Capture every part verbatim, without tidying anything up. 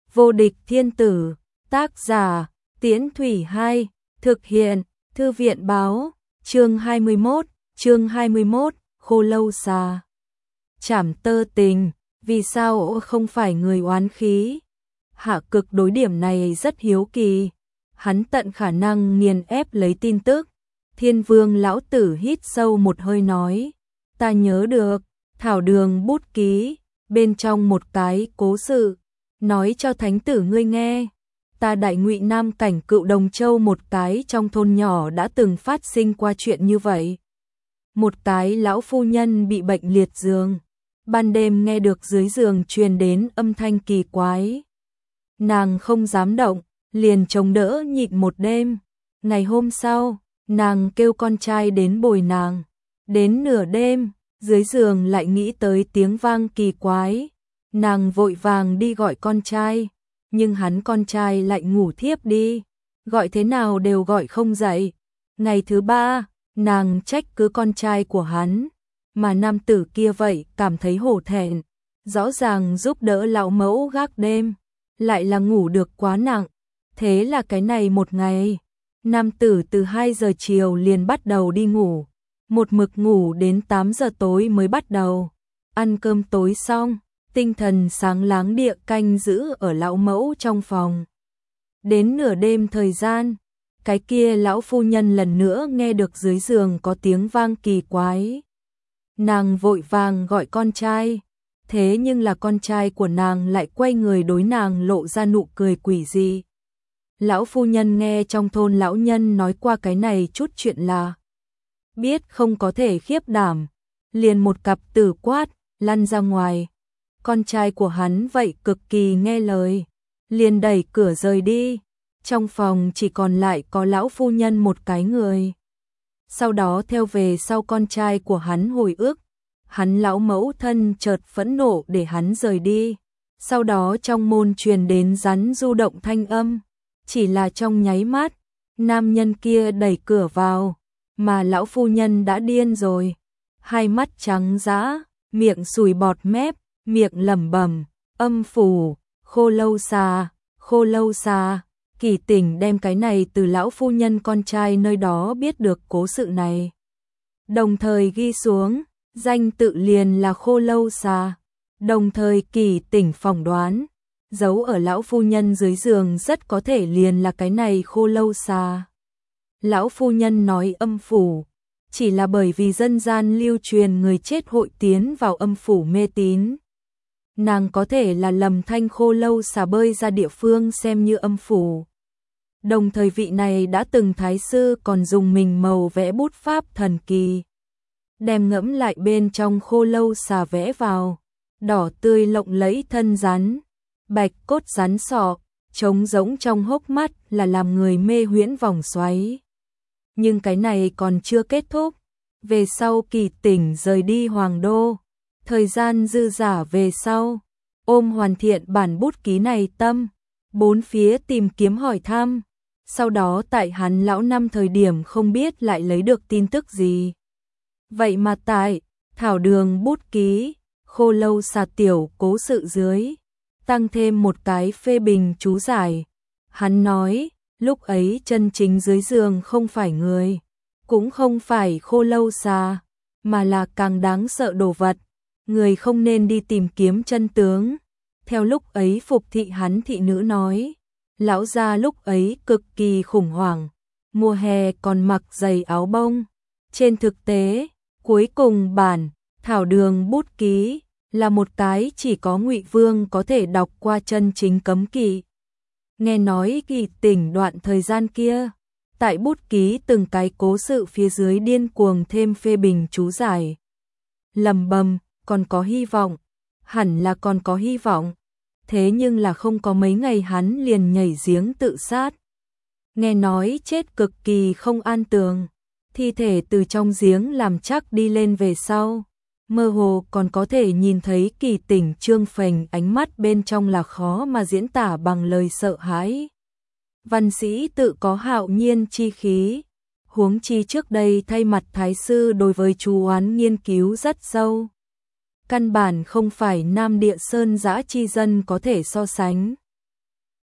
Vô địch thiên tử, tác giả, Tiễn Thủy Hai, thực hiện, Thư viện báo, chương hai mươi mốt, chương hai mươi mốt, Khô Lâu Xà. Trảm tơ tình, vì sao không phải người oán khí? Hạ Cực đối điểm này rất hiếu kỳ, hắn tận khả năng nghiền ép lấy tin tức. Thiên Vương lão tử hít sâu một hơi nói, ta nhớ được, thảo đường bút ký, bên trong một cái cố sự, nói cho thánh tử ngươi nghe. Ta Đại Ngụy Nam cảnh Cựu Đồng Châu một cái trong thôn nhỏ đã từng phát sinh qua chuyện như vậy. Một cái lão phu nhân bị bệnh liệt giường, ban đêm nghe được dưới giường truyền đến âm thanh kỳ quái. Nàng không dám động, liền chống đỡ nhịn một đêm. Ngày hôm sau, nàng kêu con trai đến bồi nàng. Đến nửa đêm, dưới giường lại nghĩ tới tiếng vang kỳ quái. Nàng vội vàng đi gọi con trai, nhưng hắn con trai lại ngủ thiếp đi, gọi thế nào đều gọi không dậy. Ngày thứ ba, nàng trách cứ con trai của hắn, mà nam tử kia vậy cảm thấy hổ thẹn, rõ ràng giúp đỡ lão mẫu gác đêm, lại là ngủ được quá nặng. Thế là cái này một ngày, nam tử từ hai giờ chiều liền bắt đầu đi ngủ, một mực ngủ đến tám giờ tối mới bắt đầu. Ăn cơm tối xong, tinh thần sáng láng địa canh giữ ở lão mẫu trong phòng. Đến nửa đêm thời gian, cái kia lão phu nhân lần nữa nghe được dưới giường có tiếng vang kỳ quái. Nàng vội vàng gọi con trai, thế nhưng là con trai của nàng lại quay người đối nàng lộ ra nụ cười quỷ dị. Lão phu nhân nghe trong thôn lão nhân nói qua cái này chút chuyện là biết không có thể khiếp đảm, liền một cặp tử quát, lăn ra ngoài. Con trai của hắn vậy cực kỳ nghe lời, liền đẩy cửa rời đi. Trong phòng chỉ còn lại có lão phu nhân một cái người. Sau đó theo về sau con trai của hắn hồi ức, hắn lão mẫu thân chợt phẫn nộ để hắn rời đi. Sau đó trong môn truyền đến rắn du động thanh âm, chỉ là trong nháy mắt, nam nhân kia đẩy cửa vào, mà lão phu nhân đã điên rồi, hai mắt trắng dã, miệng sùi bọt mép, miệng lẩm bẩm, âm phủ, Khô Lâu Xà, Khô Lâu Xà. Kỳ Tỉnh đem cái này từ lão phu nhân con trai nơi đó biết được cố sự này, đồng thời ghi xuống, danh tự liền là Khô Lâu Xà. Đồng thời Kỳ Tỉnh phỏng đoán, giấu ở lão phu nhân dưới giường rất có thể liền là cái này Khô Lâu Xà. Lão phu nhân nói âm phủ, chỉ là bởi vì dân gian lưu truyền người chết hội tiến vào âm phủ mê tín. Nàng có thể là lầm thanh Khô Lâu Xà bơi ra địa phương xem như âm phủ. Đồng thời vị này đã từng thái sư còn dùng mình màu vẽ bút pháp thần kỳ, đem ngẫm lại bên trong Khô Lâu Xà vẽ vào, đỏ tươi lộng lẫy thân rắn, bạch cốt rắn sọ, trống rỗng trong hốc mắt là làm người mê huyễn vòng xoáy. Nhưng cái này còn chưa kết thúc, về sau Kỳ Tỉnh rời đi Hoàng Đô, thời gian dư dả về sau, ôm hoàn thiện bản bút ký này tâm, bốn phía tìm kiếm hỏi thăm. Sau đó tại hắn lão năm thời điểm không biết lại lấy được tin tức gì. Vậy mà tại thảo đường bút ký, Khô Lâu Xà tiểu cố sự dưới, tăng thêm một cái phê bình chú giải. Hắn nói, lúc ấy chân chính dưới giường không phải người, cũng không phải Khô Lâu Xà, mà là càng đáng sợ đồ vật. Người không nên đi tìm kiếm chân tướng. Theo lúc ấy phục thị hắn thị nữ nói, lão gia lúc ấy cực kỳ khủng hoảng, mùa hè còn mặc giày áo bông. Trên thực tế, cuối cùng bản thảo đường bút ký là một cái chỉ có Ngụy Vương có thể đọc qua chân chính cấm kỵ. Nghe nói Kỳ Tỉnh đoạn thời gian kia, tại bút ký từng cái cố sự phía dưới điên cuồng thêm phê bình chú giải. Lầm bầm, còn có hy vọng, hẳn là còn có hy vọng. Thế nhưng là không có mấy ngày hắn liền nhảy giếng tự sát. Nghe nói chết cực kỳ không an tường, thi thể từ trong giếng làm chắc đi lên về sau, mơ hồ còn có thể nhìn thấy Kỳ Tỉnh trương phình ánh mắt bên trong là khó mà diễn tả bằng lời sợ hãi. Văn sĩ tự có hạo nhiên chi khí, huống chi trước đây thay mặt thái sư đối với chú oán nghiên cứu rất sâu. Căn bản không phải Nam Địa Sơn dã chi dân có thể so sánh.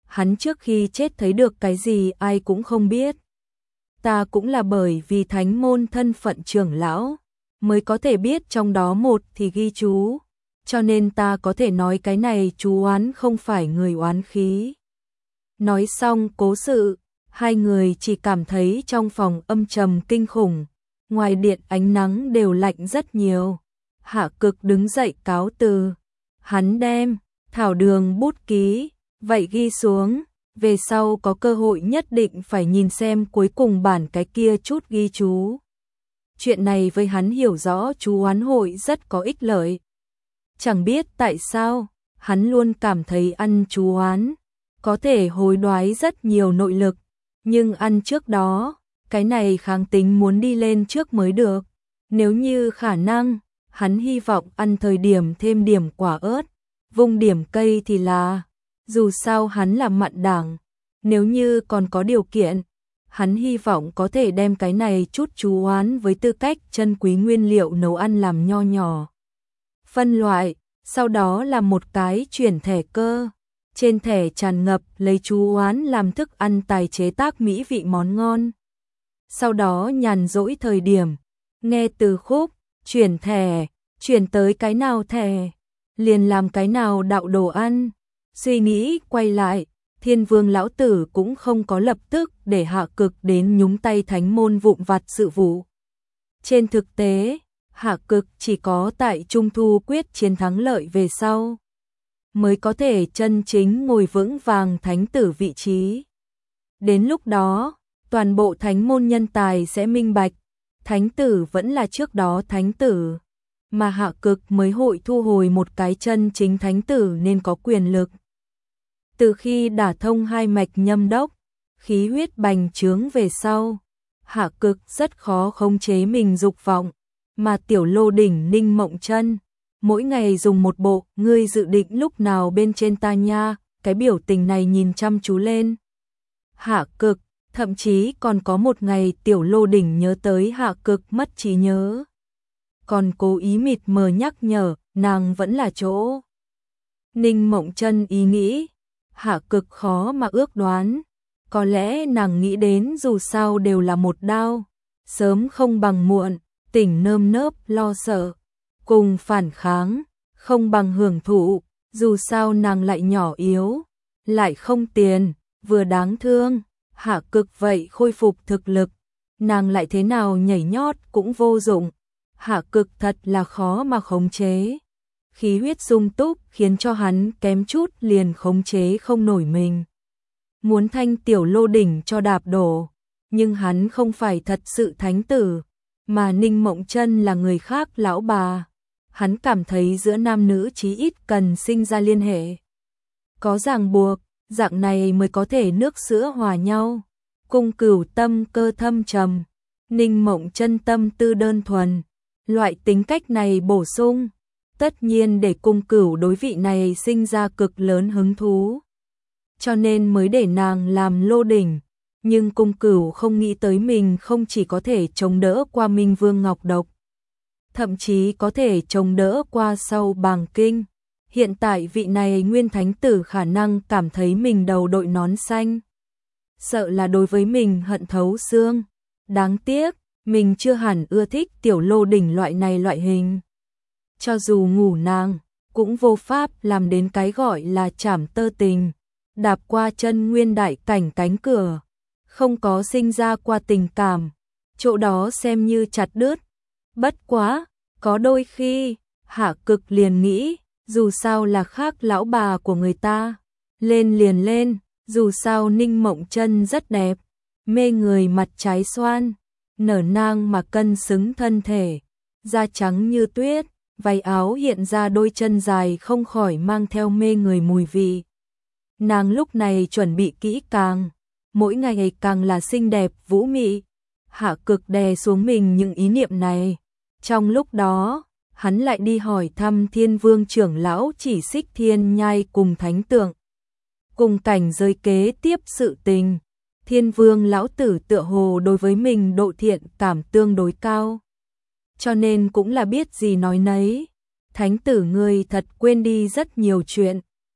hắn trước khi chết thấy được cái gì ai cũng không biết. Ta cũng là bởi vì thánh môn thân phận trưởng lão, mới có thể biết trong đó một thì ghi chú, cho nên ta có thể nói cái này chú oán không phải người oán khí. Nói xong cố sự, hai người chỉ cảm thấy trong phòng âm trầm kinh khủng, ngoài điện ánh nắng đều lạnh rất nhiều. Hạ Cực đứng dậy cáo từ, hắn đem thảo đường bút ký, vậy ghi xuống, về sau có cơ hội nhất định phải nhìn xem cuối cùng bản cái kia chút ghi chú. Chuyện này với hắn hiểu rõ chú oán hội rất có ích lợi. Chẳng biết tại sao, hắn luôn cảm thấy ăn chú oán có thể hối đoái rất nhiều nội lực, nhưng ăn trước đó, cái này kháng tính muốn đi lên trước mới được. Nếu như khả năng, hắn hy vọng ăn thời điểm thêm điểm quả ớt, vung điểm cây thì là, dù sao hắn là mặn đảng, nếu như còn có điều kiện, hắn hy vọng có thể đem cái này chút chú oán với tư cách chân quý nguyên liệu nấu ăn làm nho nhỏ. Phân loại, sau đó là một cái chuyển thẻ cơ. Trên thẻ tràn ngập lấy chú oán làm thức ăn tài chế tác mỹ vị món ngon. Sau đó nhàn rỗi thời điểm, nghe từ khúc, chuyển thẻ, chuyển tới cái nào thẻ, liền làm cái nào đạo đồ ăn. Suy nghĩ quay lại, Thiên Vương lão tử cũng không có lập tức để Hạ Cực đến nhúng tay thánh môn vụn vặt sự vụ. Trên thực tế, Hạ Cực chỉ có tại Trung Thu quyết chiến thắng lợi về sau, mới có thể chân chính ngồi vững vàng thánh tử vị trí. Đến lúc đó, toàn bộ thánh môn nhân tài sẽ minh bạch, thánh tử vẫn là trước đó thánh tử, mà Hạ Cực mới hội thu hồi một cái chân chính thánh tử nên có quyền lực. Từ khi đả thông hai mạch nhâm đốc, khí huyết bành trướng về sau, Hạ Cực rất khó khống chế mình dục vọng, mà tiểu lô đỉnh Ninh Mộng Chân mỗi ngày dùng một bộ ngươi dự định lúc nào bên trên ta nha, cái biểu tình này nhìn chăm chú lên. Hạ Cực, thậm chí còn có một ngày tiểu lô đỉnh nhớ tới Hạ Cực mất trí nhớ. Còn cố ý mịt mờ nhắc nhở, nàng vẫn là chỗ. Ninh Mộng Chân ý nghĩ, Hạ Cực khó mà ước đoán, có lẽ nàng nghĩ đến dù sao đều là một đao, sớm không bằng muộn, tỉnh nơm nớp lo sợ. Cùng phản kháng, không bằng hưởng thụ, dù sao nàng lại nhỏ yếu, lại không tiền, vừa đáng thương. Hạ Cực vậy khôi phục thực lực, nàng lại thế nào nhảy nhót cũng vô dụng. Hạ Cực thật là khó mà khống chế. Khí huyết sung túc khiến cho hắn kém chút liền khống chế không nổi mình. Muốn thanh tiểu lô đỉnh cho đạp đổ, nhưng hắn không phải thật sự thánh tử, mà Ninh Mộng Chân là người khác lão bà. Hắn cảm thấy giữa nam nữ chí ít cần sinh ra liên hệ. Có ràng buộc, dạng này mới có thể nước sữa hòa nhau. Cung Cửu tâm cơ thâm trầm, Ninh Mộng Chân tâm tư đơn thuần. Loại tính cách này bổ sung, tất nhiên để Cung Cửu đối vị này sinh ra cực lớn hứng thú. Cho nên mới để nàng làm lô đỉnh. Nhưng Cung Cửu không nghĩ tới mình không chỉ có thể chống đỡ qua Minh Vương Ngọc Độc, thậm chí có thể chống đỡ qua sau Bàng Kinh. Hiện tại vị này nguyên thánh tử khả năng cảm thấy mình đầu đội nón xanh, sợ là đối với mình hận thấu xương. Đáng tiếc, mình chưa hẳn ưa thích tiểu lô đỉnh loại này loại hình. Cho dù ngủ nàng, cũng vô pháp làm đến cái gọi là chảm tơ tình, đạp qua chân nguyên đại cảnh cánh cửa, không có sinh ra qua tình cảm, chỗ đó xem như chặt đứt. Bất quá, có đôi khi, Hạ Cực liền nghĩ, dù sao là khác lão bà của người ta, lên liền lên, dù sao Ninh Mộng Chân rất đẹp, mê người mặt trái xoan, nở nang mà cân xứng thân thể, da trắng như tuyết, váy áo hiện ra đôi chân dài không khỏi mang theo mê người mùi vị. Nàng lúc này chuẩn bị kỹ càng, mỗi ngày càng là xinh đẹp vũ mị. Hạ Cực đè xuống mình những ý niệm này. Trong lúc đó, hắn lại đi hỏi thăm Thiên Vương trưởng lão Chỉ Xích Thiên Nhai cùng thánh tượng. Cùng cảnh giới kế tiếp sự tình, Thiên Vương lão tử tựa hồ đối với mình độ thiện cảm tương đối cao. Cho nên cũng là biết gì nói nấy. Thánh tử ngươi thật quên đi rất nhiều chuyện.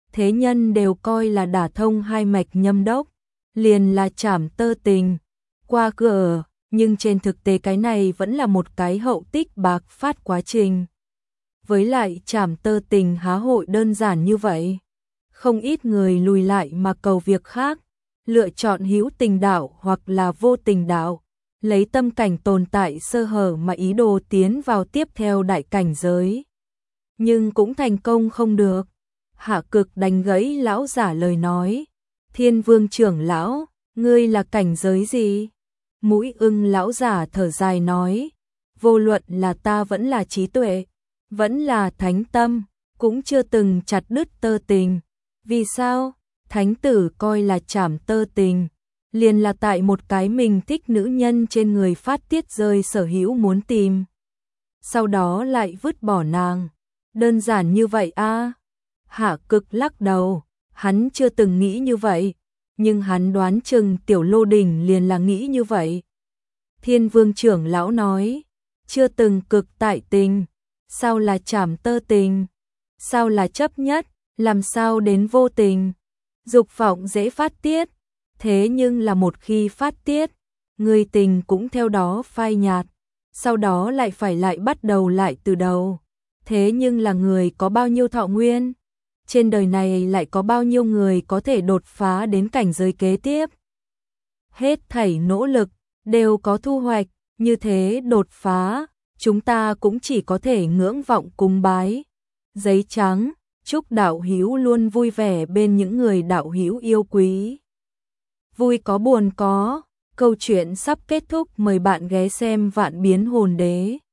thế nhân đều coi là đả thông hai mạch nhâm đốc, liền là trảm tơ tình, qua cửa, nhưng trên thực tế cái này vẫn là một cái hậu tích bạc phát quá trình. Với lại trảm tơ tình há hội đơn giản như vậy. Không ít người lùi lại mà cầu việc khác, lựa chọn hữu tình đạo hoặc là vô tình đạo, lấy tâm cảnh tồn tại sơ hở mà ý đồ tiến vào tiếp theo đại cảnh giới. Nhưng cũng thành công không được. Hạ Cực đánh gãy lão giả lời nói. Thiên Vương trưởng lão, ngươi là cảnh giới gì? Mũi ưng lão giả thở dài nói, vô luận là ta vẫn là trí tuệ, vẫn là thánh tâm, cũng chưa từng chặt đứt tơ tình. Vì sao? Thánh tử coi là trảm tơ tình, liền là tại một cái mình thích nữ nhân trên người phát tiết rơi sở hữu muốn tìm. Sau đó lại vứt bỏ nàng. Đơn giản như vậy a? À? Hạ Cực lắc đầu, hắn chưa từng nghĩ như vậy, nhưng hắn đoán chừng Tiểu Lô Đình liền là nghĩ như vậy. Thiên Vương trưởng lão nói, chưa từng cực tại tình, sao là trảm tơ tình, sao là chấp nhất, làm sao đến vô tình. Dục vọng dễ phát tiết, thế nhưng là một khi phát tiết, người tình cũng theo đó phai nhạt, sau đó lại phải lại bắt đầu lại từ đầu. Thế nhưng là người có bao nhiêu thọ nguyên? Trên đời này lại có bao nhiêu người có thể đột phá đến cảnh giới kế tiếp? Hết thảy nỗ lực, đều có thu hoạch, như thế đột phá, chúng ta cũng chỉ có thể ngưỡng vọng cung bái. Giấy trắng, chúc đạo hữu luôn vui vẻ bên những người đạo hữu yêu quý. Vui có buồn có, câu chuyện sắp kết thúc, mời bạn ghé xem Vạn Biến Hồn Đế.